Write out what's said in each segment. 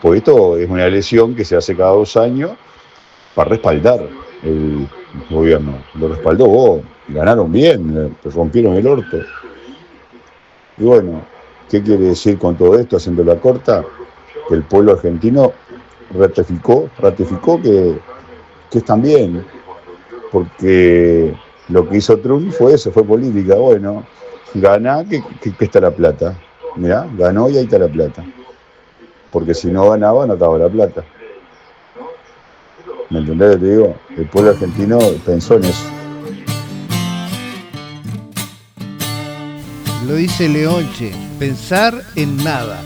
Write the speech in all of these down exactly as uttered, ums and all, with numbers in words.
Porque esto es una elección que se hace cada dos años para respaldar el gobierno. Lo respaldó vos, ganaron bien, te rompieron el orto. Y bueno, ¿qué quiere decir con todo esto, haciendo la corta? Que el pueblo argentino ratificó, ratificó que, que están bien, porque lo que hizo Trump fue eso, fue política. Bueno, ganá, que, que, que está la plata. Mirá, ganó y ahí está la plata. Porque si no ganaba, no estaba la plata. ¿Me entendés lo que te digo? El pueblo argentino pensó en eso. Lo dice Leonche, pensar en nada.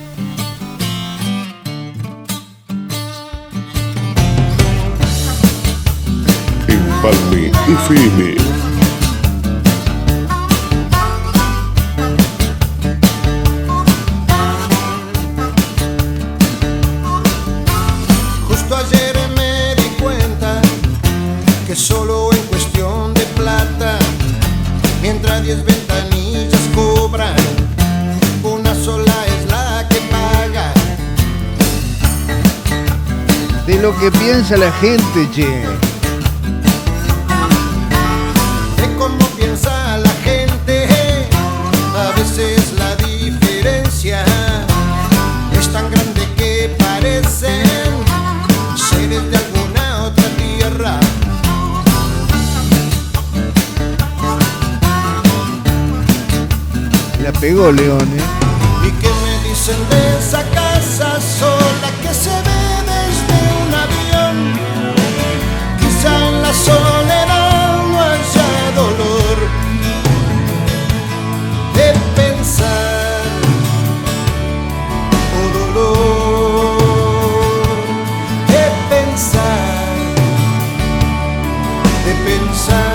Empalme F M. Justo ayer me di cuenta que solo en cuestión de plata, mientras diez ventanillas cobran, una sola es la que paga. De lo que piensa la gente, che. De cómo piensa la gente, a veces la diferencia es tan grande que parecen seres de alguna otra tierra. La pegó León, ¿eh? ¿Y qué me dicen de esa casa sola que se ve desde un avión? Quizá en la soledad no haya dolor de pensar, o dolor de pensar, de pensar.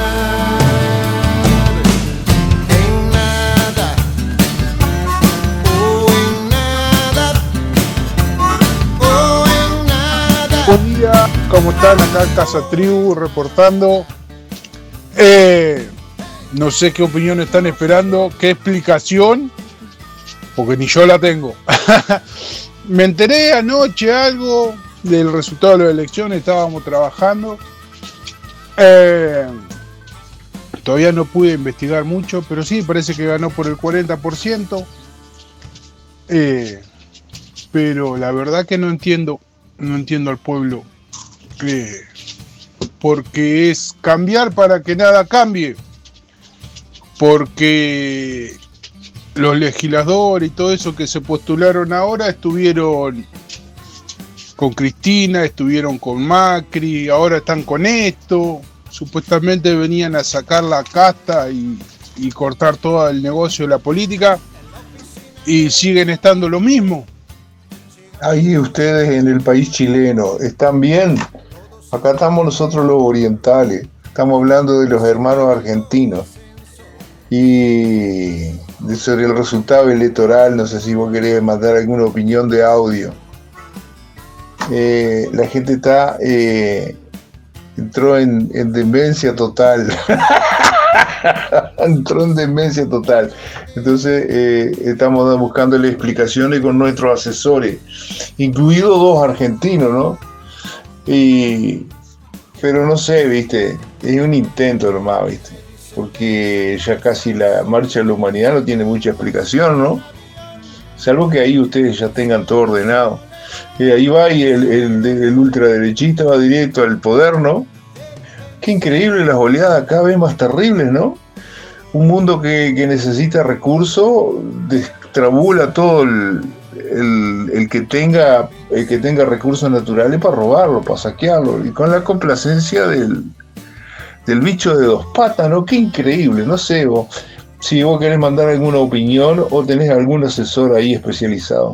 Buen día, ¿cómo están? Acá Casa Tribu reportando. Eh, no sé qué opinión están esperando, qué explicación, porque ni yo la tengo. Me enteré anoche algo del resultado de las elecciones, estábamos trabajando. Eh, todavía no pude investigar mucho, pero sí, parece que ganó por el cuarenta por ciento. Eh, pero la verdad que no entiendo. No entiendo al pueblo, eh, porque es cambiar para que nada cambie, porque los legisladores y todo eso que se postularon ahora estuvieron con Cristina, estuvieron con Macri, ahora están con esto, supuestamente venían a sacar la casta y, y cortar todo el negocio de la política, y siguen estando lo mismo. Ahí ustedes en el país chileno, ¿están bien? Acá estamos nosotros los orientales, estamos hablando de los hermanos argentinos. Y sobre el resultado electoral, no sé si vos querés mandar alguna opinión de audio. Eh, la gente está, eh, entró en, en demencia total. Entró en demencia total. Entonces eh, estamos buscándole explicaciones con nuestros asesores, incluidos dos argentinos, ¿no? Y, pero no sé, viste, es un intento nomás, viste, porque ya casi la marcha de la humanidad no tiene mucha explicación, ¿no? Salvo que ahí ustedes ya tengan todo ordenado. Eh, ahí va y el, el, el ultraderechista va directo al poder, ¿no? Qué increíble, las oleadas cada vez más terribles, ¿no? Un mundo que, que necesita recursos, destrabula todo el, el, el, que tenga, el que tenga recursos naturales para robarlo, para saquearlo, y con la complacencia del, del bicho de dos patas, ¿no? Qué increíble, no sé vos, si vos querés mandar alguna opinión o tenés algún asesor ahí especializado.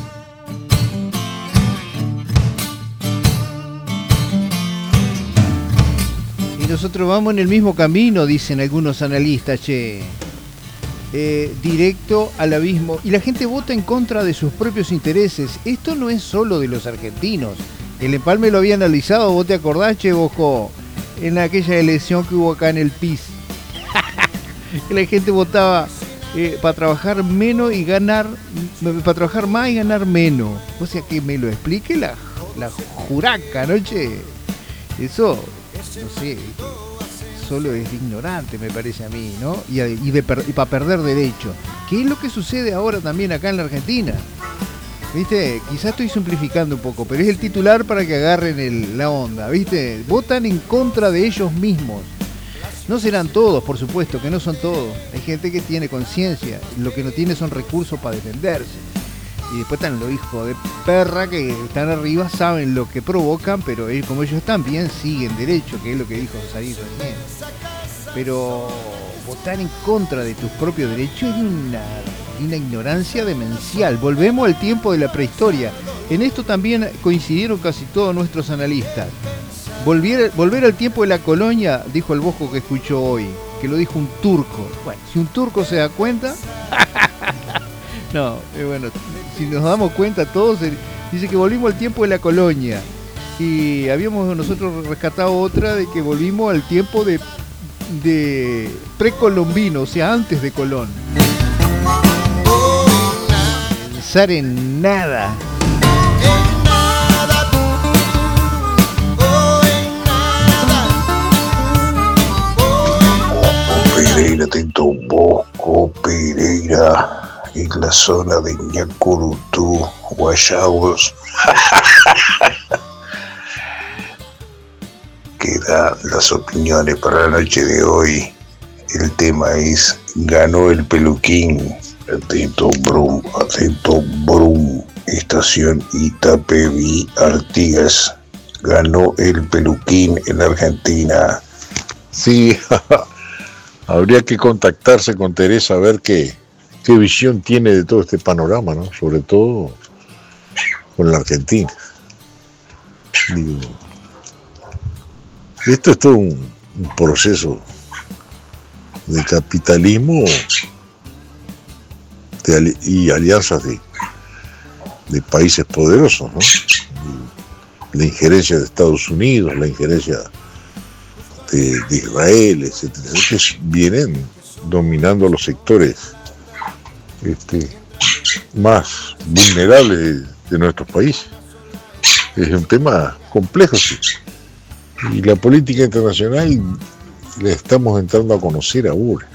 Nosotros vamos en el mismo camino, dicen algunos analistas, che. Eh, directo al abismo. Y la gente vota en contra de sus propios intereses. Esto no es solo de los argentinos. El empalme lo había analizado, ¿vos te acordás, che, Bosco? En aquella elección que hubo acá en el P I S. Que la gente votaba eh, para trabajar menos y ganar, para trabajar más y ganar menos. O sea, que me lo explique la, la juraca, ¿no, che? Eso, no sé, solo es ignorante, me parece a mí, ¿no? Y, y, de, y para perder derecho. ¿Qué es lo que sucede ahora también acá en la Argentina? ¿Viste? Quizás estoy simplificando un poco, pero es el titular para que agarren el, la onda, ¿viste? Votan en contra de ellos mismos. No serán todos, por supuesto, que no son todos. Hay gente que tiene conciencia, lo que no tiene son recursos para defenderse. Y después están los hijos de perra que están arriba, saben lo que provocan, pero ellos, como ellos están bien, siguen derecho, que es lo que dijo Sarito recién. Pero votar en contra de tus propios derechos es una, una ignorancia demencial. Volvemos al tiempo de la prehistoria. En esto también coincidieron casi todos nuestros analistas. Volver, volver al tiempo de la colonia, dijo el Bosco que escuchó hoy, que lo dijo un turco. Bueno, si un turco se da cuenta... no, eh, bueno, si nos damos cuenta todos, eh, dice que volvimos al tiempo de la colonia. Y habíamos nosotros rescatado otra de que volvimos al tiempo de, de precolombino, o sea, antes de Colón. Pensar en nada. Pereira, atento un Bosco, Pereira, en la zona de Ñacurutú, Guayabos. Quedan las opiniones para la noche de hoy. El tema es: ganó el Peluquín. Atento Brum, atento Brum, estación Itapevi, Artigas. Ganó el Peluquín en Argentina. Sí, habría que contactarse con Teresa a ver qué, qué visión tiene de todo este panorama, ¿no? Sobre todo con la Argentina. Digo, esto es todo un, un proceso de capitalismo de ali- y alianzas de, de países poderosos, ¿no? Y la injerencia de Estados Unidos, la injerencia de, de Israel, etcétera, que vienen dominando los sectores este, más vulnerables de, de nuestros países. Es un tema complejo, sí. Y la política internacional la estamos entrando a conocer ahora.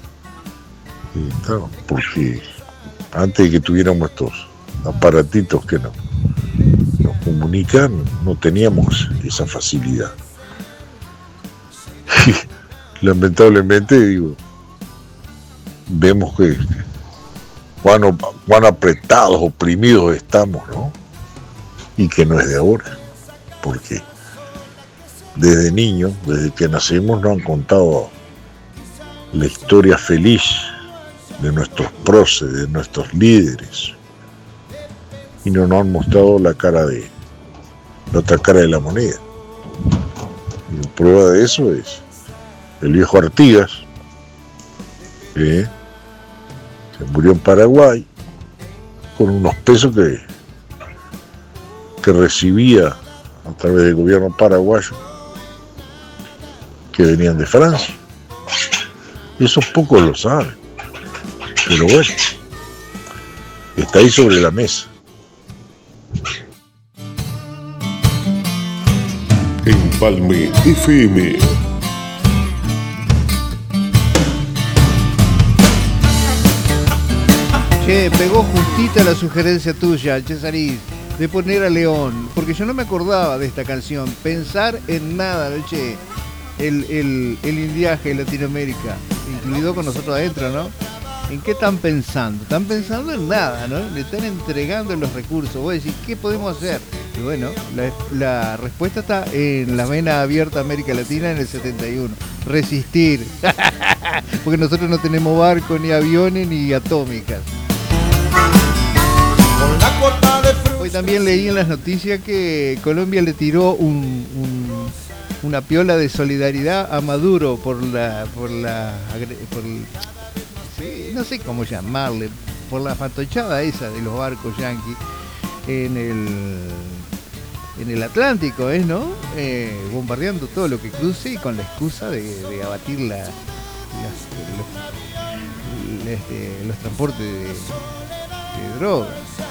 Y claro, porque antes de que tuviéramos estos aparatitos que nos, nos comunican, no teníamos esa facilidad. Y lamentablemente, digo, vemos que cuán, cuán apretados, oprimidos estamos, ¿no? Y que no es de ahora, porque desde niños, desde que nacimos, nos han contado la historia feliz de nuestros próceres, de nuestros líderes, y no nos han mostrado la cara de la otra cara de la moneda. Y prueba de eso es el viejo Artigas, que se murió en Paraguay con unos pesos que, que recibía a través del gobierno paraguayo, que venían de Francia. Eso pocos lo saben, pero bueno, está ahí sobre la mesa. Empalme F M. Che, pegó justita la sugerencia tuya, Chesarí, de poner a León, porque yo no me acordaba de esta canción. Pensar en nada, ¿no, che? El, el, el indiaje de Latinoamérica, incluido con nosotros adentro, ¿no? ¿En qué están pensando? Están pensando en nada, ¿no? Le están entregando los recursos. Vos decís, ¿qué podemos hacer? Y bueno, la, la respuesta está en la vena abierta América Latina en el setenta y uno. Resistir. Porque nosotros no tenemos barcos, ni aviones, ni atómicas. Hoy también leí en las noticias que Colombia le tiró un, un, una piola de solidaridad a Maduro por la... por la... por el, sí, no sé cómo llamarle, por la fantochada esa de los barcos yanquis en el en el Atlántico, ¿es, no? Eh, bombardeando todo lo que cruce y con la excusa de, de abatir la, la, este, los transportes de, de drogas.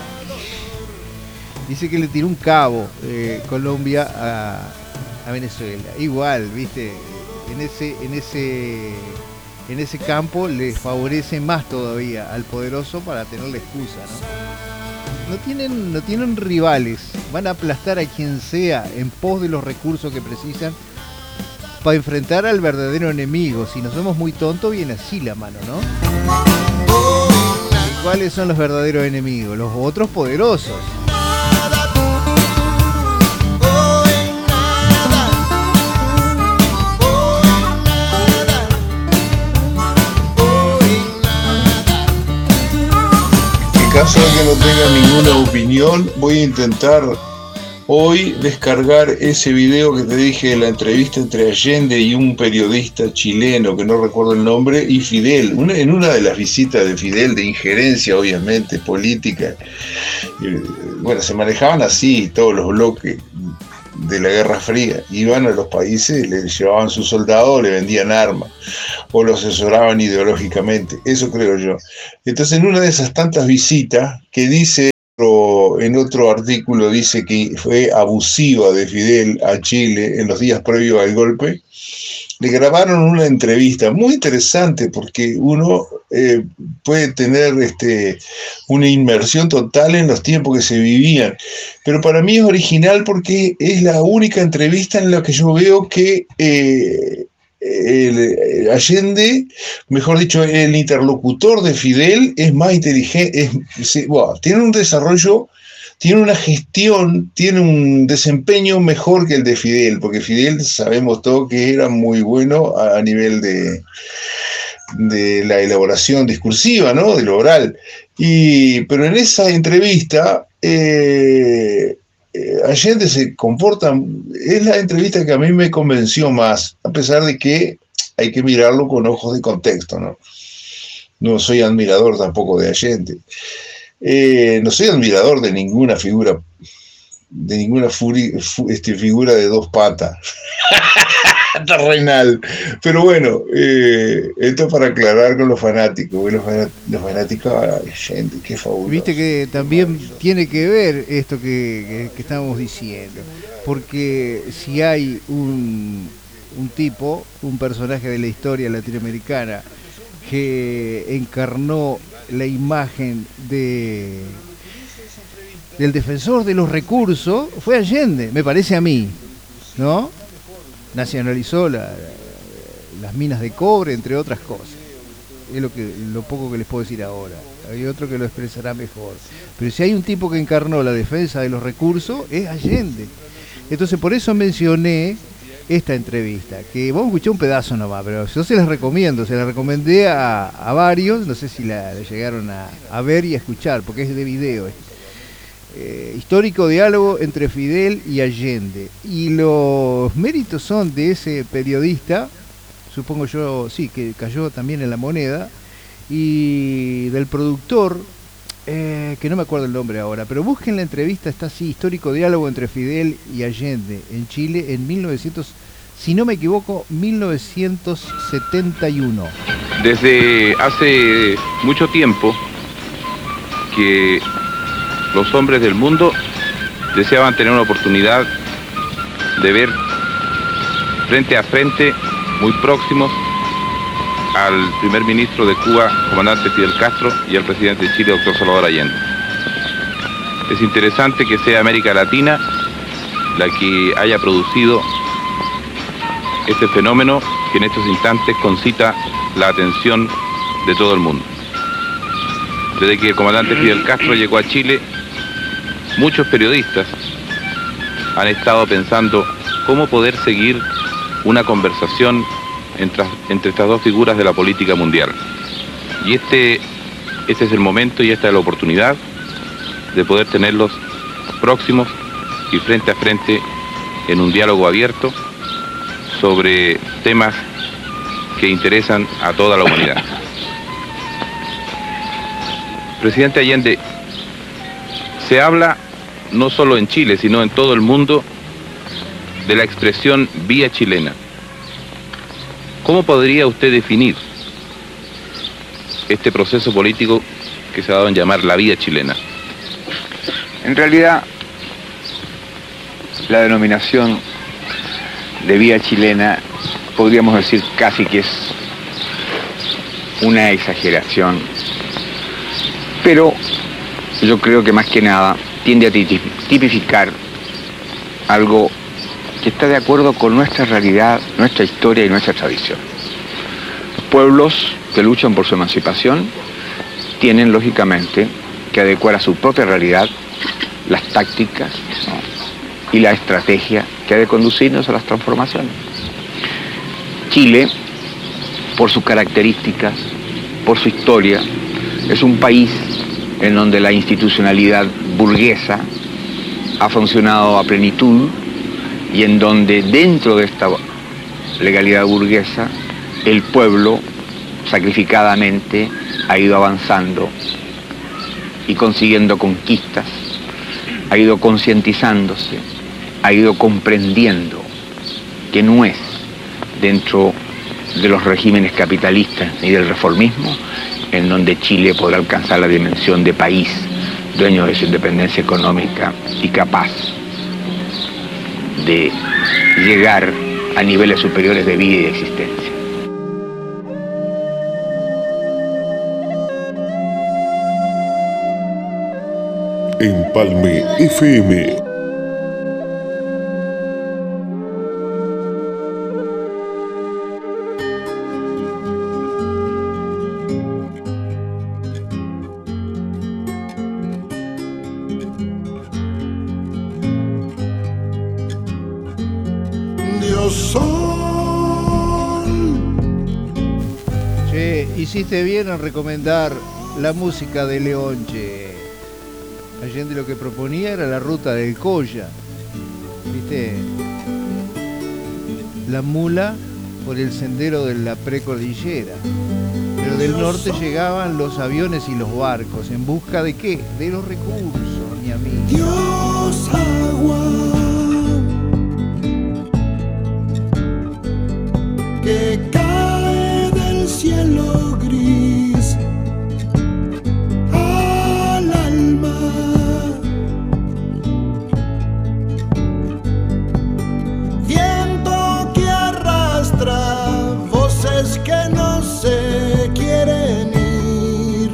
Dice que le tiró un cabo eh, Colombia a, a Venezuela. Igual, viste, en ese, en ese, en ese campo le favorece más todavía al poderoso para tener la excusa, ¿no? No tienen, no tienen rivales, van a aplastar a quien sea en pos de los recursos que precisan para enfrentar al verdadero enemigo. Si no somos muy tontos, viene así la mano, ¿no? ¿Y cuáles son los verdaderos enemigos? Los otros poderosos. En caso de que no tenga ninguna opinión, voy a intentar hoy descargar ese video que te dije de la entrevista entre Allende y un periodista chileno, que no recuerdo el nombre, y Fidel. Una, en una de las visitas de Fidel, de injerencia obviamente política, eh, bueno, se manejaban así todos los bloques de la Guerra Fría. Iban a los países, le llevaban sus soldados, le vendían armas o lo asesoraban ideológicamente, eso creo yo. Entonces, en una de esas tantas visitas que dice, en otro artículo dice que fue abusiva de Fidel a Chile en los días previos al golpe, le grabaron una entrevista muy interesante, porque uno eh, puede tener este, una inmersión total en los tiempos que se vivían, pero para mí es original porque es la única entrevista en la que yo veo que eh, el Allende, mejor dicho, el interlocutor de Fidel es más inteligente, es, bueno, tiene un desarrollo, tiene una gestión, tiene un desempeño mejor que el de Fidel, porque Fidel sabemos todos que era muy bueno a, a nivel de, de la elaboración discursiva, ¿no? De lo oral. Y, pero en esa entrevista, eh, Allende se comporta, es la entrevista que a mí me convenció más, a pesar de que hay que mirarlo con ojos de contexto, ¿no? No soy admirador tampoco de Allende. Eh, no soy admirador de ninguna figura, de ninguna furi, fu, este, figura de dos patas terrenal. Pero bueno, eh, esto para aclarar con los fanáticos, los, fanat, los fanáticos, ay, gente, qué fabuloso. Viste que también tiene que ver esto que, que, que estamos diciendo, porque si hay un, un tipo, un personaje de la historia latinoamericana que encarnó la imagen de del defensor de los recursos, fue Allende, me parece a mí, ¿no? Nacionalizó la, las minas de cobre, entre otras cosas. Es lo que lo poco que les puedo decir ahora. Hay otro que lo expresará mejor. Pero si hay un tipo que encarnó la defensa de los recursos, es Allende. Entonces, por eso mencioné esta entrevista, que vamos a escuchar un pedazo nomás, pero yo se las recomiendo, se las recomendé a, a varios, no sé si la, la llegaron a, a ver y a escuchar, porque es de video. Eh, histórico diálogo entre Fidel y Allende, y los méritos son de ese periodista, supongo yo, sí, que cayó también en La Moneda, y del productor, eh, que no me acuerdo el nombre ahora, pero busquen la entrevista, está así, histórico diálogo entre Fidel y Allende en Chile en mil novecientos, si no me equivoco, mil novecientos setenta y uno. Desde hace mucho tiempo que los hombres del mundo deseaban tener una oportunidad de ver frente a frente, muy próximos, al primer ministro de Cuba, comandante Fidel Castro, y al presidente de Chile, doctor Salvador Allende. Es interesante que sea América Latina la que haya producido este fenómeno que en estos instantes concita la atención de todo el mundo. Desde que el comandante Fidel Castro llegó a Chile, muchos periodistas han estado pensando cómo poder seguir una conversación entre, entre estas dos figuras de la política mundial. Y este, este es el momento y esta es la oportunidad de poder tenerlos próximos y frente a frente en un diálogo abierto sobre temas que interesan a toda la humanidad. Presidente Allende, se habla no solo en Chile, sino en todo el mundo de la expresión vía chilena. ¿Cómo podría usted definir este proceso político que se ha dado en llamar la vía chilena? En realidad, la denominación de vía chilena podríamos decir casi que es una exageración, pero yo creo que más que nada tiende a tipificar algo que está de acuerdo con nuestra realidad, nuestra historia y nuestra tradición. Pueblos que luchan por su emancipación tienen lógicamente que adecuar a su propia realidad las tácticas, ¿no?, y la estrategia que ha de conducirnos a las transformaciones. Chile, por sus características, por su historia, es un país en donde la institucionalidad burguesa ha funcionado a plenitud y en donde dentro de esta legalidad burguesa el pueblo sacrificadamente ha ido avanzando y consiguiendo conquistas, ha ido concientizándose, ha ido comprendiendo que no es dentro de los regímenes capitalistas ni del reformismo en donde Chile podrá alcanzar la dimensión de país dueño de su independencia económica y capaz de llegar a niveles superiores de vida y de existencia. Empalme F M. Che, hiciste bien en recomendar la música de León, che. Allende lo que proponía era la ruta del Colla, ¿viste? La mula por el sendero de la precordillera. Pero del norte llegaban los aviones y los barcos. ¿En busca de qué? De los recursos, mi amigo. Dios agua que cae del cielo gris al alma, viento que arrastra voces que no se quieren ir,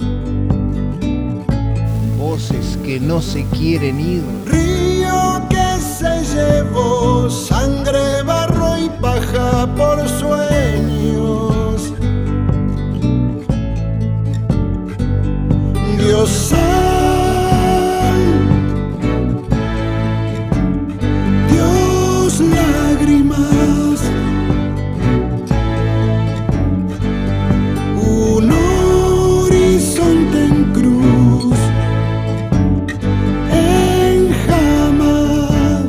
voces que no se quieren ir, río que se llevó sangre, barro y paja por sueños. Dios sal, Dios lágrimas, un horizonte en cruz, en jama,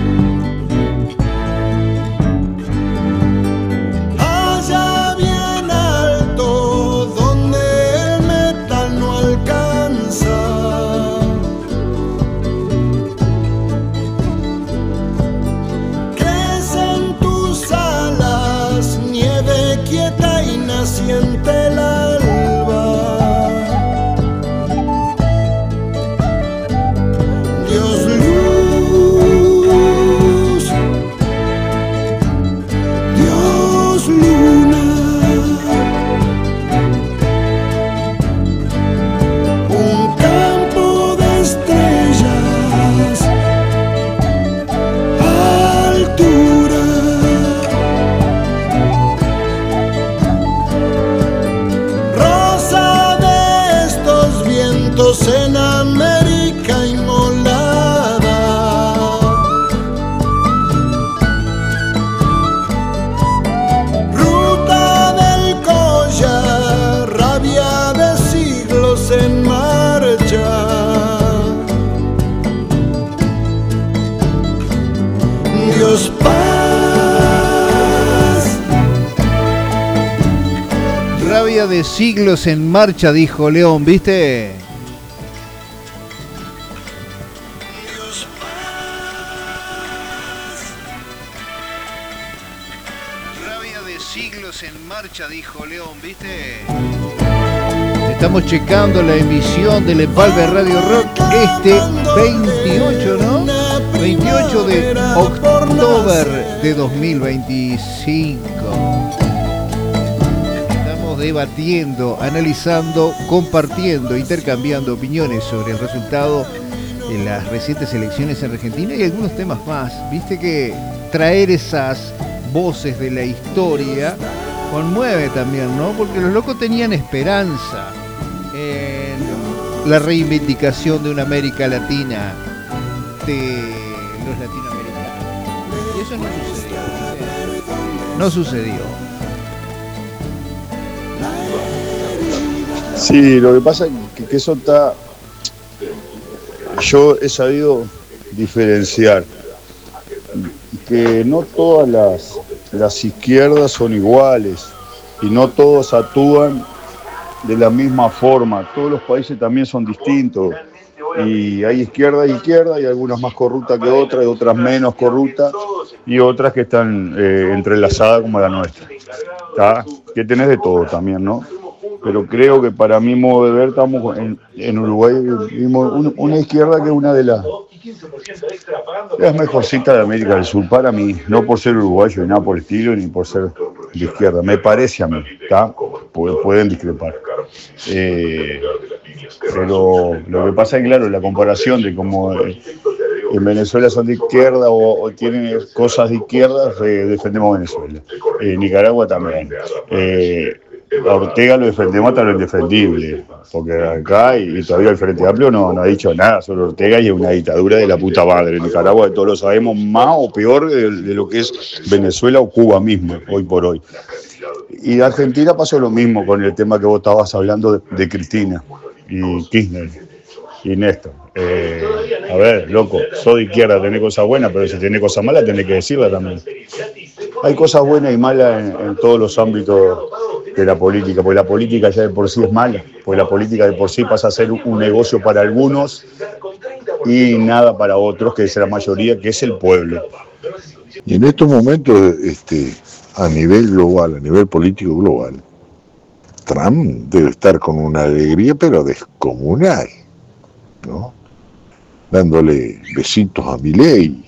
allá bien alto donde el metal no alcanza. Crecen tus alas, nieve quieta y naciente el alba. Dios luz, Dios luna, un campo de estrellas, altura, rosa de estos vientos en América inmolada, ruta del Colla, rabia de siglos en marcha. Dios paz, rabia de siglos en marcha, dijo León, ¿viste? Dios Rabia de siglos en marcha, dijo León, ¿viste? estamos checando la emisión del Empalme Radio Rock este veintiocho, ¿no? veintiocho de octubre de dos mil veinticinco. Estamos debatiendo, analizando, compartiendo, intercambiando opiniones sobre el resultado de las recientes elecciones en Argentina y algunos temas más. Viste que traer esas voces de la historia conmueve también, ¿no? Porque los locos tenían esperanza en la reivindicación de una América Latina, de los latinoamericanos. Y eso no sucedió. No sucedió. Sí, lo que pasa es que, que eso está... Yo he sabido diferenciar que no todas las, las izquierdas son iguales y no todos actúan de la misma forma. Todos los países también son distintos y hay izquierda y izquierda y algunas más corruptas que otras y otras menos corruptas y otras que están eh, entrelazadas como la nuestra. ¿Tá? Que tenés de todo también, ¿no? Pero creo que para mi modo de ver estamos en, en Uruguay vimos un, una izquierda que es una de las las mejorcitas de América del Sur para mí, no por ser uruguayo ni nada por el estilo ni por ser de izquierda, me parece a mí, ¿tá? Pueden discrepar. Eh, pero lo que pasa es que claro, la comparación de cómo en Venezuela son de izquierda o, o tienen cosas de izquierda, eh, defendemos Venezuela. Eh, Nicaragua también. Eh, A Ortega lo defendemos hasta lo indefendible, porque acá y, y todavía el Frente Amplio no, no ha dicho nada sobre Ortega y es una dictadura de la puta madre. En Nicaragua todos lo sabemos más o peor de, de lo que es Venezuela o Cuba mismo, hoy por hoy. Y de Argentina pasó lo mismo con el tema que vos estabas hablando de, de Cristina y Kirchner y Néstor. Eh, a ver, loco, sos de izquierda, tenés cosas buenas, pero si tenés cosas malas tenés que decirlas también. Hay cosas buenas y malas en, en todos los ámbitos de la política, porque la política ya de por sí es mala, porque la política de por sí pasa a ser un negocio para algunos y nada para otros, que es la mayoría, que es el pueblo. Y en estos momentos, este, a nivel global, a nivel político global, Trump debe estar con una alegría pero descomunal, ¿no? Dándole besitos a Milei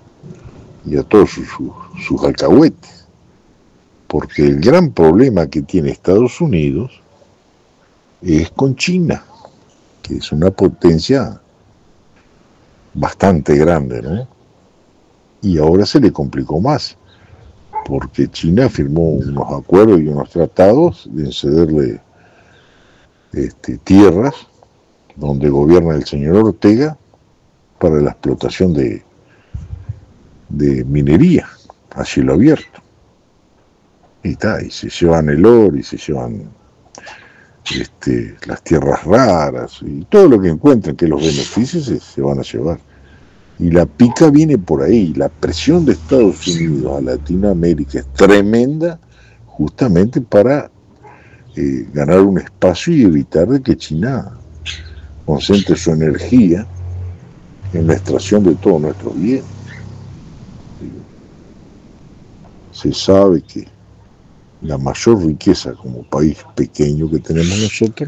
y a todos sus, sus, sus alcahuetes, porque el gran problema que tiene Estados Unidos es con China, que es una potencia bastante grande, ¿no? Y ahora se le complicó más, porque China firmó unos acuerdos y unos tratados de cederle este, tierras donde gobierna el señor Ortega para la explotación de, de minería a cielo abierto. Y, está, y se llevan el oro y se llevan este, las tierras raras y todo lo que encuentren que los beneficios se, se van a llevar. Y la pica viene por ahí. La presión de Estados Unidos a Latinoamérica es tremenda, justamente para eh, ganar un espacio y evitar de que China concentre su energía en la extracción de todos nuestros bienes. Se sabe que la mayor riqueza como país pequeño que tenemos nosotros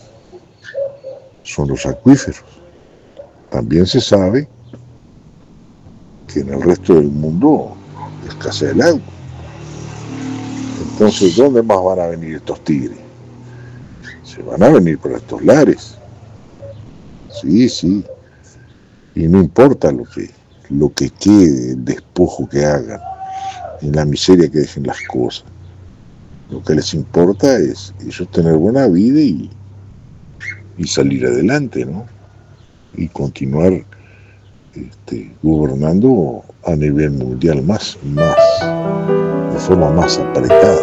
son los acuíferos. También se sabe que en el resto del mundo escasea el agua. Entonces, ¿dónde más van a venir estos tigres? Se van a venir para estos lares. Sí, sí. Y no importa lo que, lo que quede, el despojo que hagan, en la miseria que dejen las cosas. Lo que les importa es ellos tener buena vida y, y salir adelante, ¿no? Y continuar este, gobernando a nivel mundial más, más, de forma más apretada.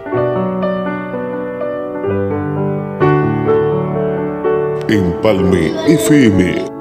Empalme F M.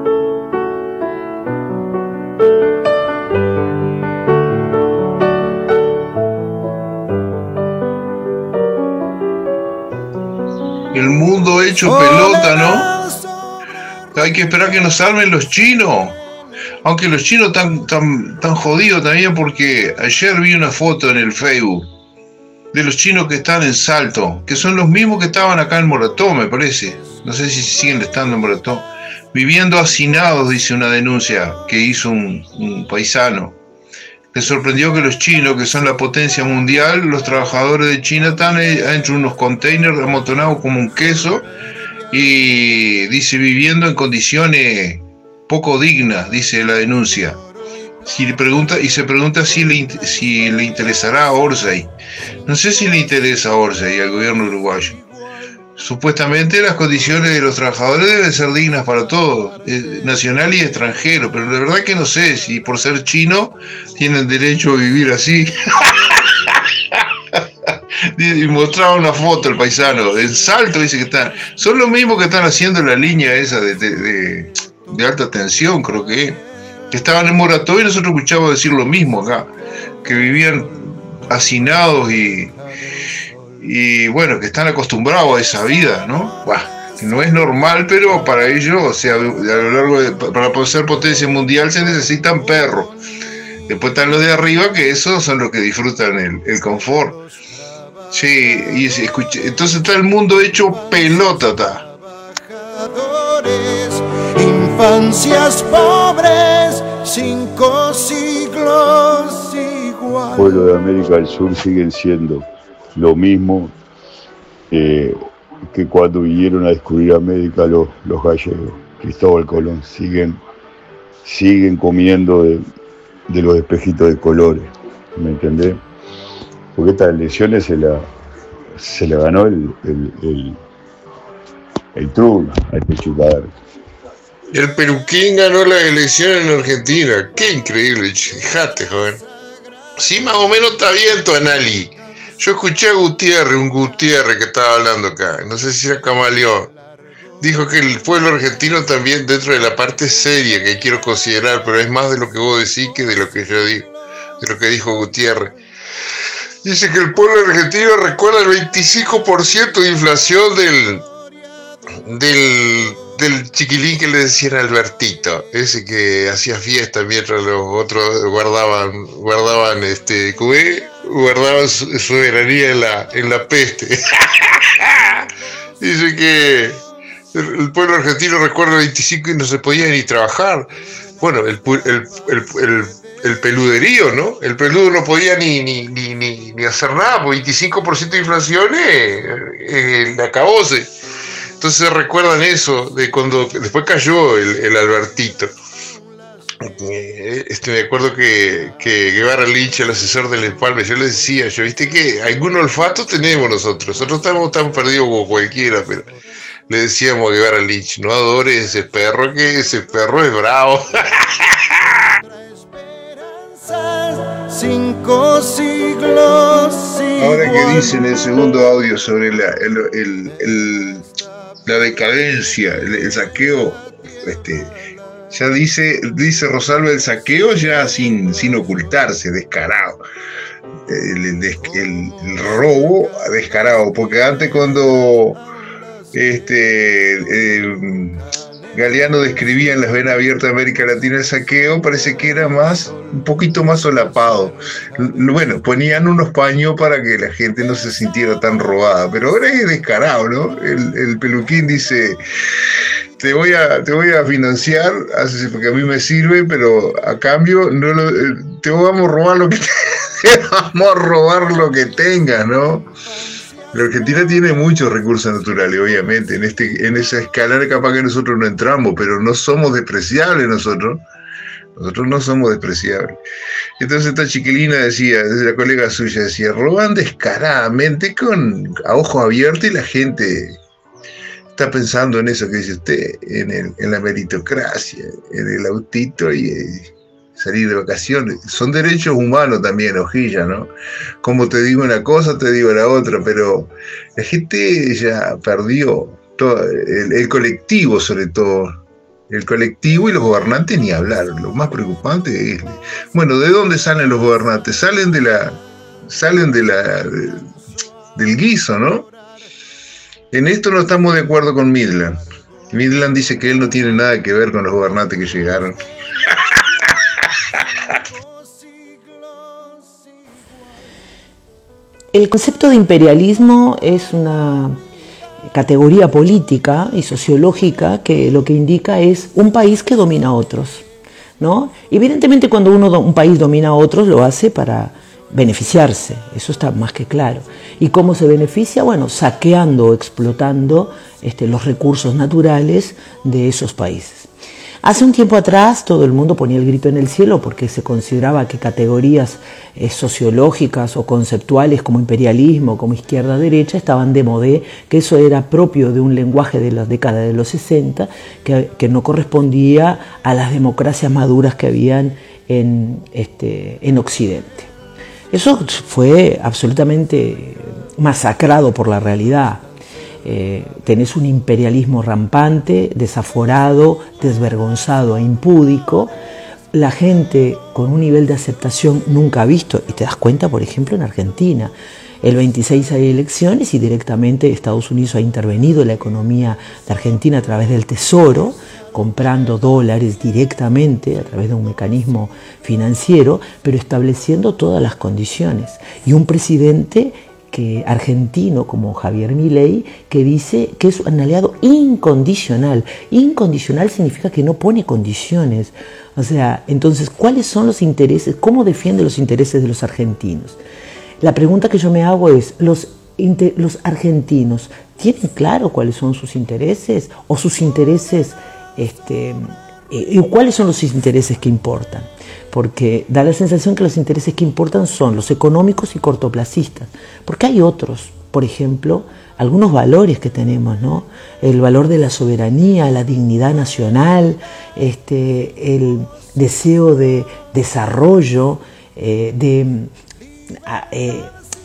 El mundo hecho pelota, ¿no? Hay que esperar que nos salven los chinos. Aunque los chinos están tan, tan jodidos también, porque ayer vi una foto en el Facebook de los chinos que están en Salto, que son los mismos que estaban acá en Morató, me parece. No sé si siguen estando en Morató. Viviendo hacinados, dice una denuncia que hizo un, un paisano. Le sorprendió que los chinos, que son la potencia mundial, los trabajadores de China están dentro de unos containers amontonados como un queso y dice viviendo en condiciones poco dignas, dice la denuncia. Si le pregunta, y se pregunta si le, si le interesará a Orsay. No sé si le interesa a Orsay al gobierno uruguayo. Supuestamente las condiciones de los trabajadores deben ser dignas para todos, eh, nacional y extranjero, pero la verdad que no sé si por ser chino tienen derecho a vivir así. Y mostraba una foto el paisano, en Salto dice que están, son los mismos que están haciendo la línea esa de, de, de, de alta tensión, creo que, que estaban en Morató y nosotros escuchábamos decir lo mismo acá, que vivían hacinados y... y bueno, que están acostumbrados a esa vida, ¿no? Bah, que no es normal, pero para ellos, o sea, a lo largo de, para poder ser potencia mundial se necesitan perros. Después están los de arriba, que esos son los que disfrutan el, el confort. Sí, y escuché, entonces está el mundo hecho pelota, está. Infancias pobres, cinco siglos igual. El pueblo de América del Sur siguen siendo lo mismo eh, que cuando vinieron a descubrir América los, los gallegos. Cristóbal Colón, siguen, siguen comiendo de, de los espejitos de colores, ¿me entendés? Porque estas elecciones se la, se la ganó el, el, el, el Trump a este chupadar. El Peluquín ganó las elecciones en Argentina. Qué increíble, fíjate, joven. Sí, más o menos está bien tu análisis. Yo escuché a Gutiérrez, un Gutiérrez que estaba hablando acá, no sé si era Camaleón, dijo que el pueblo argentino también, dentro de la parte seria que quiero considerar, pero es más de lo que vos decís que de lo que yo digo, de lo que dijo Gutiérrez. Dice que el pueblo argentino recuerda el veinticinco por ciento de inflación del, del, del chiquilín que le decían Albertito, ese que hacía fiesta mientras los otros guardaban, guardaban este, ¿cómo? guardaban su soberanía en la, en la peste. Dice que el pueblo argentino recuerda el veinticinco y no se podía ni trabajar. Bueno, el, el, el, el, el peluderío, ¿no? El peludo no podía ni, ni, ni, ni, ni hacer nada, porque veinticinco por ciento de inflación eh, eh, la acabóse. Entonces recuerdan eso de cuando después cayó el, el Albertito. Este, me acuerdo que, que Guevara Lynch, el asesor del Empalme, yo le decía, yo viste que algún olfato tenemos nosotros, nosotros estamos tan perdidos como cualquiera, pero le decíamos a Guevara Lynch, no adores ese perro, que ese perro es bravo. Cinco siglos. Ahora que dicen el segundo audio sobre la, el, el, el, la decadencia, el, el saqueo, este ya dice, dice Rosalba, el saqueo ya sin, sin ocultarse, descarado. El, el, el, el robo descarado, porque antes cuando este eh, Galeano describía en las venas abiertas de América Latina el saqueo, parece que era más, un poquito más solapado. Bueno, ponían unos paños para que la gente no se sintiera tan robada, pero ahora es descarado, ¿no? El, el Peluquín dice... Te voy a te voy a financiar, porque a mí me sirve, pero a cambio no lo, te vamos a robar lo que te, te vamos a robar lo que tengas, ¿no? La Argentina tiene muchos recursos naturales, obviamente, en este en esa escala capaz que nosotros no entramos, pero no somos despreciables nosotros. Nosotros no somos despreciables. Entonces esta chiquilina decía, la colega suya decía, roban descaradamente con a ojos abiertos y la gente está pensando en eso que dice usted, en, el, en la meritocracia, en el autito y eh, salir de vacaciones. Son derechos humanos también, hojilla, ¿no? Como te digo una cosa, te digo la otra, pero la gente ya perdió todo, el, el colectivo sobre todo, el colectivo y los gobernantes ni hablar. Lo más preocupante es, bueno, ¿de dónde salen los gobernantes? Salen de la, salen de la, de, del guiso, ¿no? En esto no estamos de acuerdo con Midland. Midland dice que él no tiene nada que ver con los gobernantes que llegaron. El concepto de imperialismo es una categoría política y sociológica que lo que indica es un país que domina a otros, ¿no? Evidentemente cuando uno, un país domina a otros lo hace para beneficiarse, eso está más que claro. ¿Y cómo se beneficia? Bueno, saqueando o explotando este, los recursos naturales de esos países. Hace un tiempo atrás todo el mundo ponía el grito en el cielo porque se consideraba que categorías eh, sociológicas o conceptuales como imperialismo, como izquierda-derecha, estaban de modé, que eso era propio de un lenguaje de la década de los sesenta, que, que no correspondía a las democracias maduras que habían en, este, en Occidente. Eso fue absolutamente masacrado por la realidad. Eh, tenés un imperialismo rampante, desaforado, desvergonzado e impúdico, la gente con un nivel de aceptación nunca visto, y te das cuenta, por ejemplo, en Argentina. El veintiséis hay elecciones y directamente Estados Unidos ha intervenido en la economía de Argentina a través del Tesoro, comprando dólares directamente a través de un mecanismo financiero, pero estableciendo todas las condiciones. Y un presidente que, argentino como Javier Milei, que dice que es un aliado incondicional. Incondicional significa que no pone condiciones. O sea, entonces, ¿cuáles son los intereses? ¿Cómo defiende los intereses de los argentinos? La pregunta que yo me hago es, ¿los, los argentinos tienen claro cuáles son sus intereses? ¿O sus intereses, este, eh, cuáles son los intereses que importan? Porque da la sensación que los intereses que importan son los económicos y cortoplacistas, porque hay otros, por ejemplo, algunos valores que tenemos, ¿no? El valor de la soberanía, la dignidad nacional, este, el deseo de desarrollo, eh, de, eh,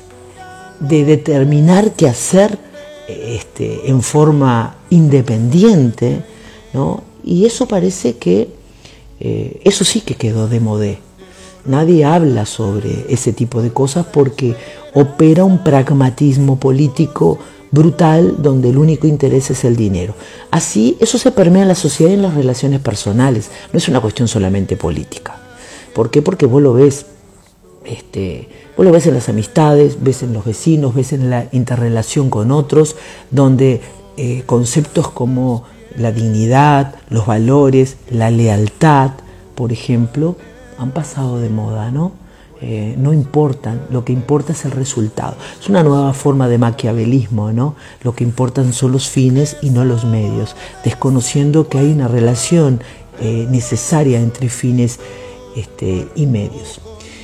de determinar qué hacer este, en forma independiente, ¿no? Y eso parece que Eh, eso sí que quedó de modé. Nadie habla sobre ese tipo de cosas porque opera un pragmatismo político brutal donde el único interés es el dinero. Así, eso se permea en la sociedad y en las relaciones personales. No es una cuestión solamente política. ¿Por qué? Porque vos lo ves, este, vos lo ves en las amistades, ves en los vecinos, ves en la interrelación con otros, donde eh, conceptos como la dignidad, los valores, la lealtad, por ejemplo, han pasado de moda, ¿no? Eh, no importan, lo que importa es el resultado. Es una nueva forma de maquiavelismo, ¿no? Lo que importan son los fines y no los medios, desconociendo que hay una relación eh, necesaria entre fines este, y medios.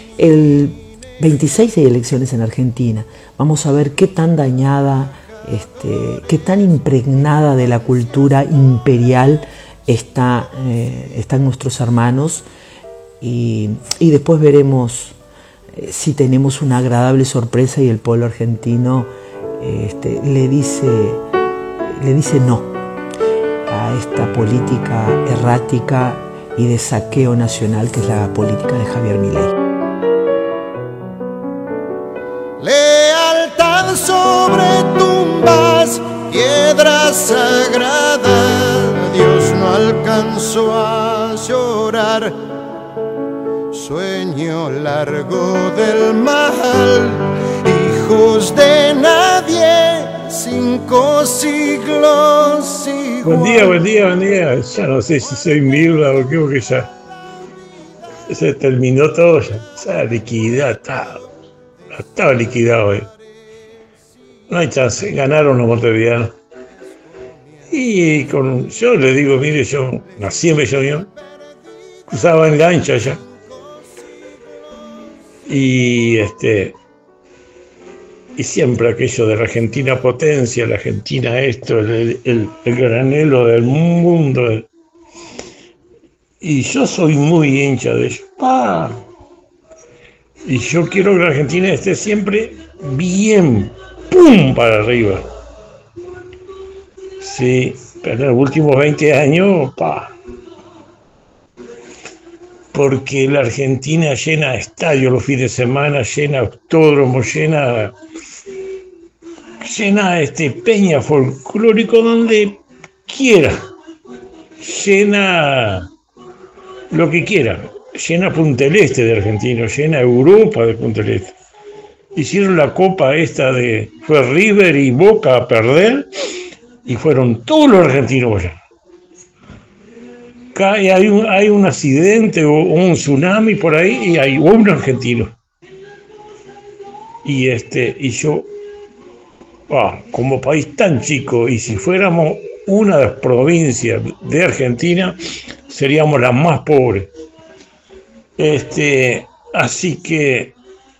El veintiséis hay elecciones en Argentina. Vamos a ver qué tan dañada, Este, qué tan impregnada de la cultura imperial está, eh, están nuestros hermanos y, y después veremos eh, si tenemos una agradable sorpresa y el pueblo argentino eh, este, le dice, le dice no a esta política errática y de saqueo nacional que es la política de Javier Milei. Lealtad sobre tumbas, piedra sagrada, Dios no alcanzó a llorar. Sueño largo del mal, hijos de nadie, cinco siglos igual. Buen día, buen día, buen día. Ya no sé si soy Mirla o qué, porque ya se terminó todo, ya está liquidado, está, estaba liquidado. Eh. No hay chance, ganaron los montevideanos. Y con, yo le digo, mire, yo nací en Bellavio, cruzaba en lancha allá. Y este y siempre aquello de la Argentina potencia, la Argentina esto, el, el, el granelo del mundo. Y yo soy muy hincha de ellos. ¡Pah! Y yo quiero que la Argentina esté siempre bien, ¡pum!, para arriba. Sí, pero en los últimos veinte años, ¡pah! Porque la Argentina llena estadios los fines de semana, llena autódromos, llena, llena este, peña folclórico donde quiera, llena lo que quiera, llena Punta del Este de argentinos, llena Europa de Punta del Este. hicieron la copa esta de, fue River y Boca a perder, y fueron todos los argentinos allá. Cae, hay, un, hay un accidente o un tsunami por ahí y hay un argentino. Y, este, y yo, ah, como país tan chico, y si fuéramos una de las provincias de Argentina, seríamos las más pobres. Este, así que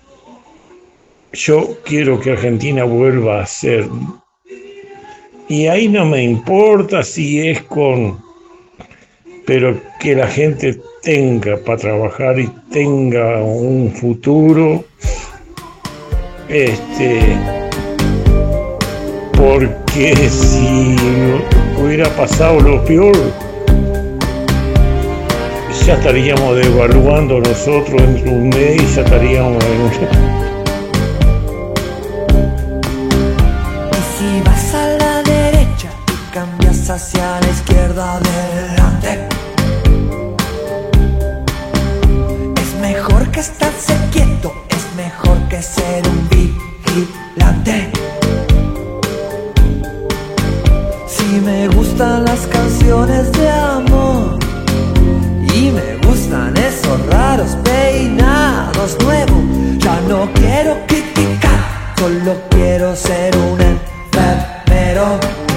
yo quiero que Argentina vuelva a ser. Y ahí no me importa si es con, pero que la gente tenga para trabajar y tenga un futuro. Este, porque si hubiera pasado lo peor, ya estaríamos devaluando nosotros en un mes y ya estaríamos en un... Y si vas a la derecha y cambias hacia la izquierda, adelante. Es mejor que estarse quieto, es mejor que ser un vigilante. Si me gustan las canciones de amor y me gustan esos raros peinados nuevos, ya no quiero criticar, solo quiero ser un enfermero.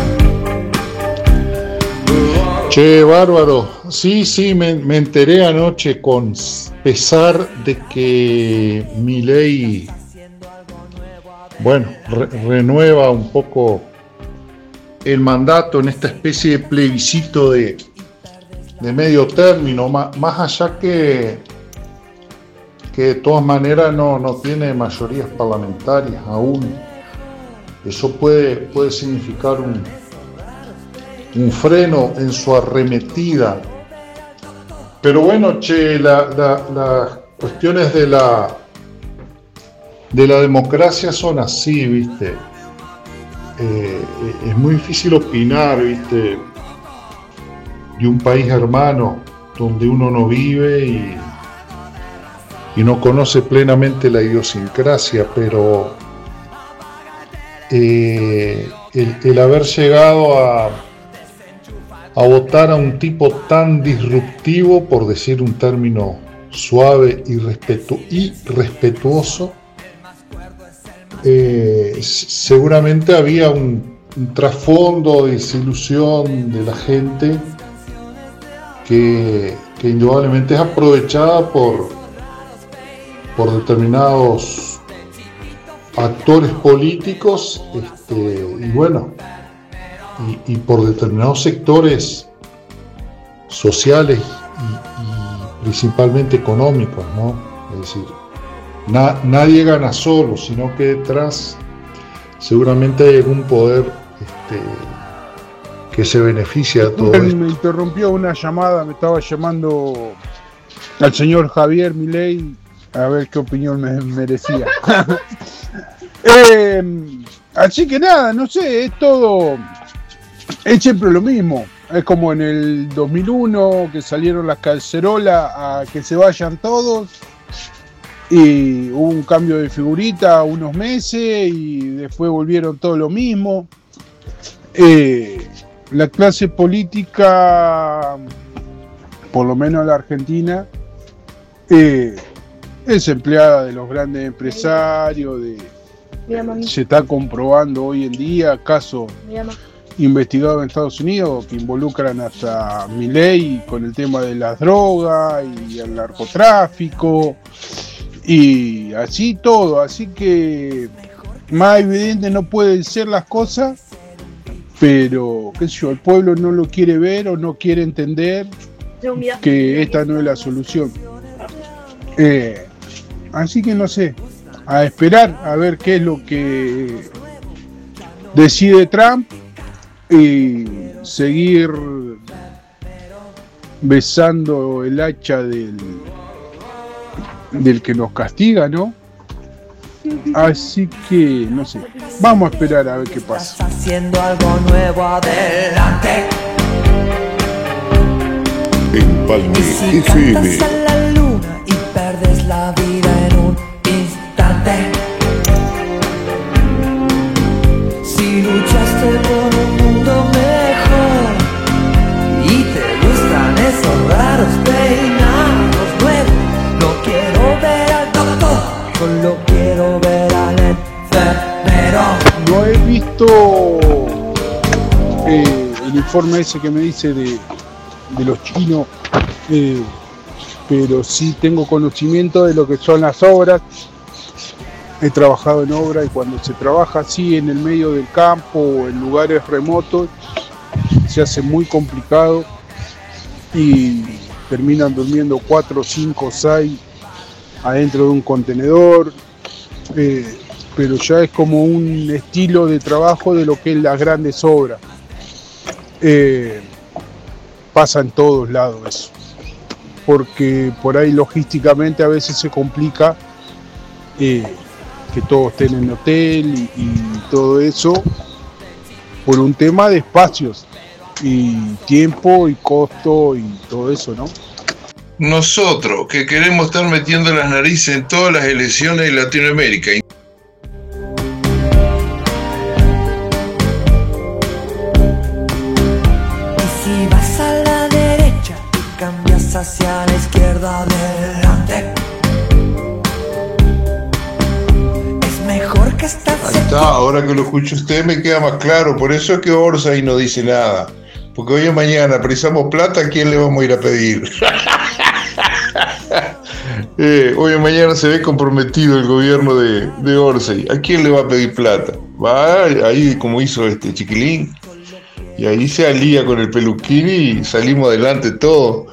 Che, bárbaro. Sí, sí, me, me enteré anoche con pesar de que Milei, bueno, re, renueva un poco el mandato en esta especie de plebiscito de, de medio término, más, más allá que, que de todas maneras no, no tiene mayorías parlamentarias aún. Eso puede, puede significar un, un freno en su arremetida. Pero bueno, che, la, la, las cuestiones de la, de la democracia son así, ¿viste? Eh, es muy difícil opinar, ¿viste? De un país hermano donde uno no vive y, y no conoce plenamente la idiosincrasia, pero eh, el, el haber llegado a, a votar a un tipo tan disruptivo, por decir un término suave y, respetu- y respetuoso, Eh, seguramente había un, un trasfondo de desilusión de la gente que, que indudablemente es aprovechada por, por determinados actores políticos, este, y bueno, y, y por determinados sectores sociales y, y principalmente económicos, ¿no? Es decir, Na, nadie gana solo, sino que detrás seguramente hay algún poder este, que se beneficia de todo esto. Me interrumpió una llamada, me estaba llamando al señor Javier Milei a ver qué opinión me merecía. eh, así que nada, no sé, es todo, es siempre lo mismo. Es como en el dos mil uno que salieron las cacerolas a que se vayan todos. Y hubo un cambio de figurita unos meses y después volvieron todo lo mismo. Eh, la clase política, por lo menos en la Argentina, eh, es empleada de los grandes empresarios. De, se está comprobando hoy en día casos investigados en Estados Unidos que involucran hasta Milei con el tema de las drogas y el narcotráfico. Y así todo, así que más evidente no pueden ser las cosas, pero qué sé yo, el pueblo no lo quiere ver o no quiere entender que esta no es la solución. Eh, así que no sé, a esperar a ver qué es lo que decide Trump y seguir besando el hacha del del que nos castiga, ¿no? Así que, no sé, vamos a esperar a ver qué pasa. Haciendo algo nuevo, adelante. Empalme Si F M. cantas a la luna y perdes la vida en un instante, solo quiero ver al enfermero. No he visto eh, el informe ese que me dice de, de los chinos, eh, pero sí tengo conocimiento de lo que son las obras. He trabajado en obra y cuando se trabaja así en el medio del campo o en lugares remotos se hace muy complicado y terminan durmiendo cuatro, cinco, seis adentro de un contenedor, eh, pero ya es como un estilo de trabajo de lo que es las grandes obras. Eh, pasa en todos lados eso, porque por ahí logísticamente a veces se complica eh, que todos estén en hotel y, y todo eso por un tema de espacios y tiempo y costo y todo eso, ¿no? Nosotros, que queremos estar metiendo las narices en todas las elecciones de Latinoamérica. Y si vas a la derecha y cambias hacia la izquierda, adelante. Es mejor que estar. Ahí está, ahora que lo escucho usted me queda más claro. Por eso es que Orsay no dice nada. Porque hoy o mañana precisamos plata, ¿a quién le vamos a ir a pedir? eh, hoy o mañana se ve comprometido el gobierno de, de Orsay. ¿A quién le va a pedir plata? Va ahí como hizo este Chiquilín. Y ahí se alía con el Peluquín y salimos adelante todos.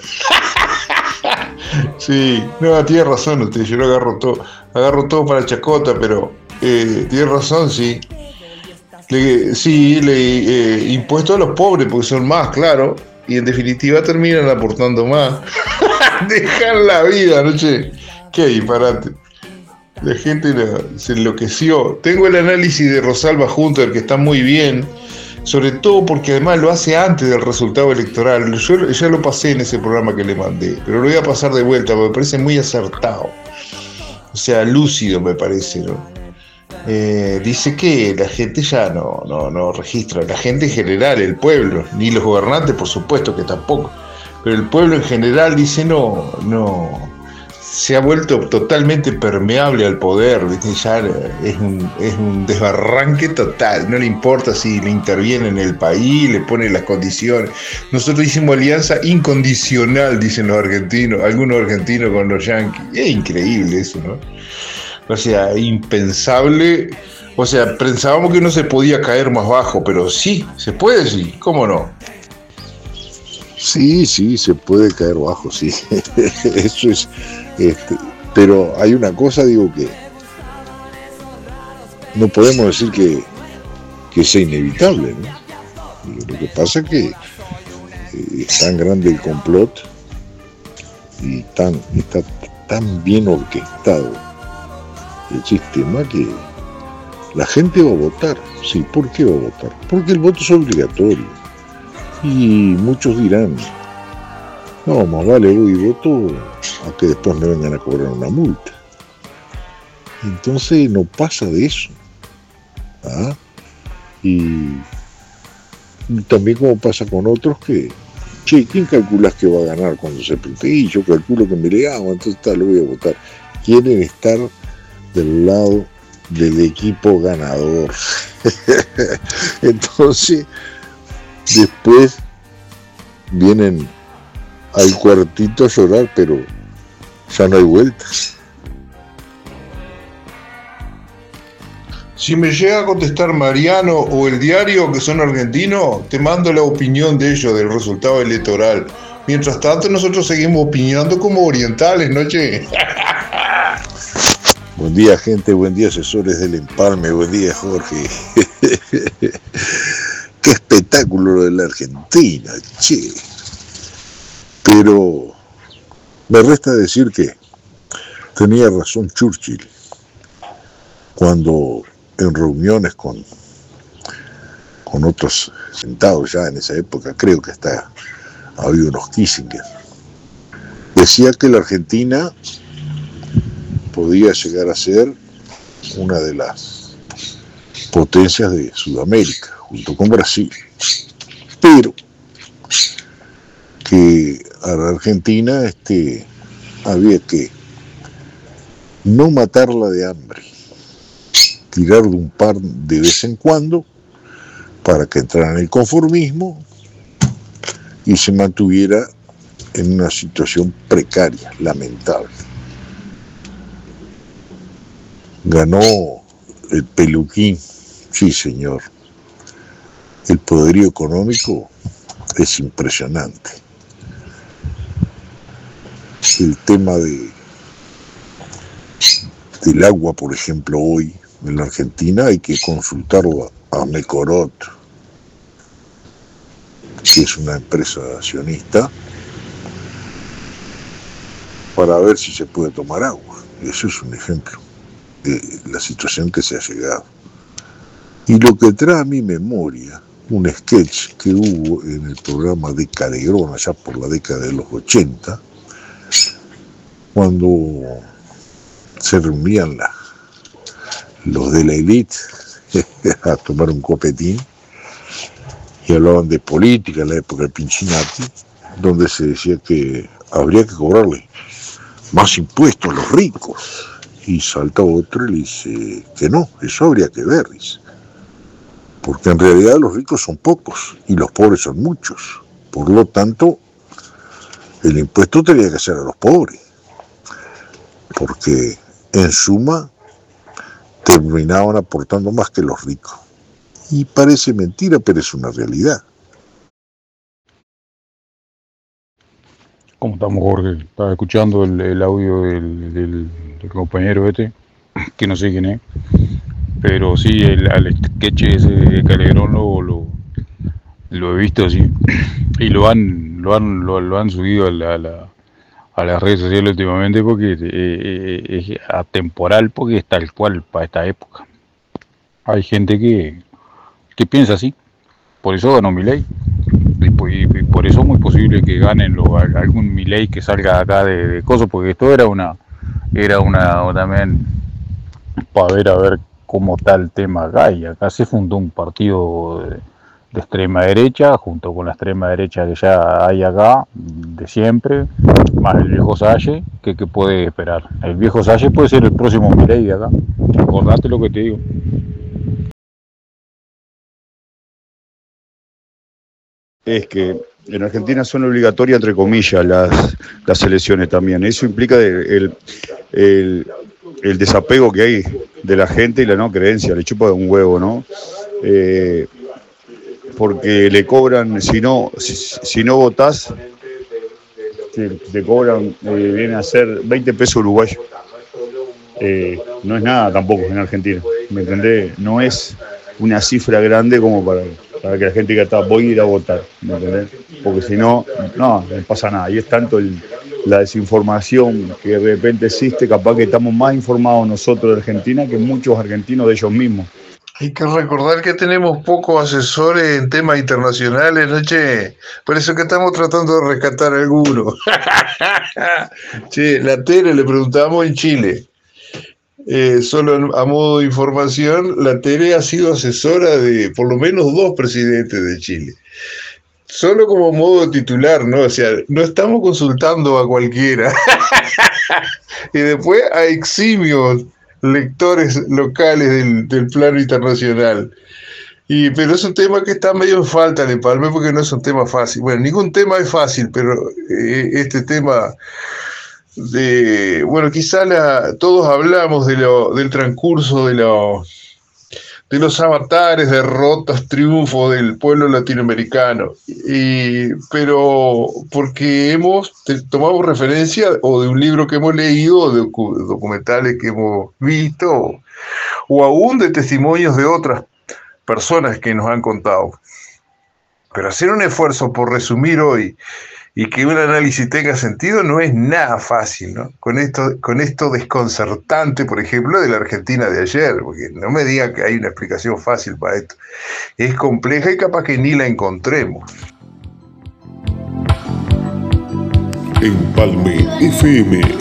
Sí, no, tiene razón usted, yo lo agarro todo, agarro todo para chacota, pero eh, tiene razón, sí. Le, sí, le eh, impuesto a los pobres porque son más, claro, y en definitiva terminan aportando más. Dejan la vida, ¿no? Che, qué disparate. La gente la, se enloqueció. Tengo el análisis de Rosalba Hunter que está muy bien, sobre todo porque además lo hace antes del resultado electoral. Yo ya lo pasé en ese programa que le mandé, pero lo voy a pasar de vuelta porque me parece muy acertado. O sea, lúcido me parece, ¿no? Eh, dice que la gente ya no, no, no registra, la gente en general, el pueblo, ni los gobernantes por supuesto que tampoco, pero el pueblo en general dice no, no, se ha vuelto totalmente permeable al poder, ¿viste? Ya es un, es un desbarranque total, no le importa si le interviene en el país, le pone las condiciones. Nosotros hicimos alianza incondicional, dicen los argentinos, algunos argentinos con los yanquis, es increíble eso, ¿no? O sea, impensable. O sea, pensábamos que no se podía caer más bajo, pero sí, se puede, sí, ¿cómo no? Sí, sí, se puede caer bajo, sí. Eso es, este, pero hay una cosa, digo, que no podemos decir que, que sea inevitable, ¿no? Lo que pasa es que eh, es tan grande el complot y tan, está tan bien orquestado el sistema que la gente va a votar. Sí, ¿por qué va a votar? Porque el voto es obligatorio. Y muchos dirán, no, más vale voy y voto a que después me vengan a cobrar una multa. Entonces no pasa de eso. ¿Ah? Y también como pasa con otros que, che, ¿quién calculas que va a ganar cuando se prende? Y yo calculo que me le hago, entonces está, lo voy a votar. Quieren estar del lado del equipo ganador. Entonces después vienen al cuartito a llorar, pero ya no hay vuelta. Si me llega a contestar Mariano o el diario, que son argentinos, te mando la opinión de ellos del resultado electoral. Mientras tanto nosotros seguimos opinando como orientales, ¿no, che? Buen día, gente, buen día, asesores del empalme, buen día, Jorge. Qué espectáculo lo de la Argentina, che. Pero me resta decir que tenía razón Churchill cuando en reuniones con, con otros sentados ya en esa época, creo que hasta había unos Kissinger, decía que la Argentina podía llegar a ser una de las potencias de Sudamérica, junto con Brasil, pero que a la Argentina este, había que no matarla de hambre, tirar de un par de vez en cuando para que entrara en el conformismo y se mantuviera en una situación precaria, lamentable. Ganó el Peluquín, sí señor. El poderío económico es impresionante. El tema de del agua, por ejemplo, hoy en la Argentina hay que consultarlo a, a Mecorot, que es una empresa sionista, para ver si se puede tomar agua. Eso es un ejemplo de la situación que se ha llegado. Y lo que trae a mi memoria un sketch que hubo en el programa de Calegrón allá por la década de los ochenta, cuando se reunían la, los de la élite a tomar un copetín y hablaban de política en la época del Pinchinati, donde se decía que habría que cobrarle más impuestos a los ricos, y salta otro y le dice que no, eso habría que ver, dice, porque en realidad los ricos son pocos y los pobres son muchos, por lo tanto el impuesto tendría que ser a los pobres, porque en suma terminaban aportando más que los ricos. Y parece mentira, pero es una realidad. ¿Cómo estamos, Jorge? Estaba escuchando el, el audio del, del, del compañero este, que no sé quién es, pero sí, el, el sketch ese de Calegrón lo, lo, lo he visto así, y lo han, lo han, lo, lo han subido a la, a la a las redes sociales últimamente porque eh, es atemporal, porque es tal cual para esta época. Hay gente que, que piensa así, por eso ganó Milei, y, y, y por eso es muy posible que ganen lo, algún Milei que salga acá de, de cosas, porque esto era una, era una también para ver a ver cómo está el tema acá, y acá se fundó un partido de, de extrema derecha, junto con la extrema derecha que ya hay acá, de siempre, más el viejo Salle, que, que puede esperar. El viejo Salle puede ser el próximo Milei de acá, acordate lo que te digo. Es que en Argentina son obligatorias, entre comillas, las, las elecciones también. Eso implica el, el, el desapego que hay de la gente y la no creencia, le chupa un huevo, ¿no? Eh, porque le cobran, si no, si, si no votás, te, te cobran, eh, viene a ser veinte pesos uruguayos. Eh, no es nada tampoco en Argentina, ¿me entendés? No es una cifra grande como para, para que la gente diga, voy a ir a votar, ¿me entendés? Porque si no, no, no pasa nada. Y es tanto el, la desinformación que de repente existe, capaz que estamos más informados nosotros de Argentina que muchos argentinos de ellos mismos. Hay que recordar que tenemos pocos asesores en temas internacionales, ¿no, che? Por eso que estamos tratando de rescatar algunos. Che, la Tere le preguntamos en Chile. Eh, solo a modo de información, la Tere ha sido asesora de por lo menos dos presidentes de Chile. Solo como modo titular, ¿no? O sea, no estamos consultando a cualquiera. Y después a eximios lectores locales del, del plano internacional. Y, pero es un tema que está medio en falta de Palme, porque no es un tema fácil. Bueno, ningún tema es fácil, pero eh, este tema de, bueno, quizá la, todos hablamos de lo, del transcurso de, lo, de los avatares, derrotas, triunfos del pueblo latinoamericano, y, pero porque hemos te, tomamos referencia o de un libro que hemos leído, o de docu, documentales que hemos visto, o, o aún de testimonios de otras personas que nos han contado. Pero hacer un esfuerzo por resumir hoy y que un análisis tenga sentido no es nada fácil, ¿no? Con esto, con esto desconcertante, por ejemplo, de la Argentina de ayer, porque no me digan que hay una explicación fácil para esto. Es compleja y capaz que ni la encontremos. Empalme F M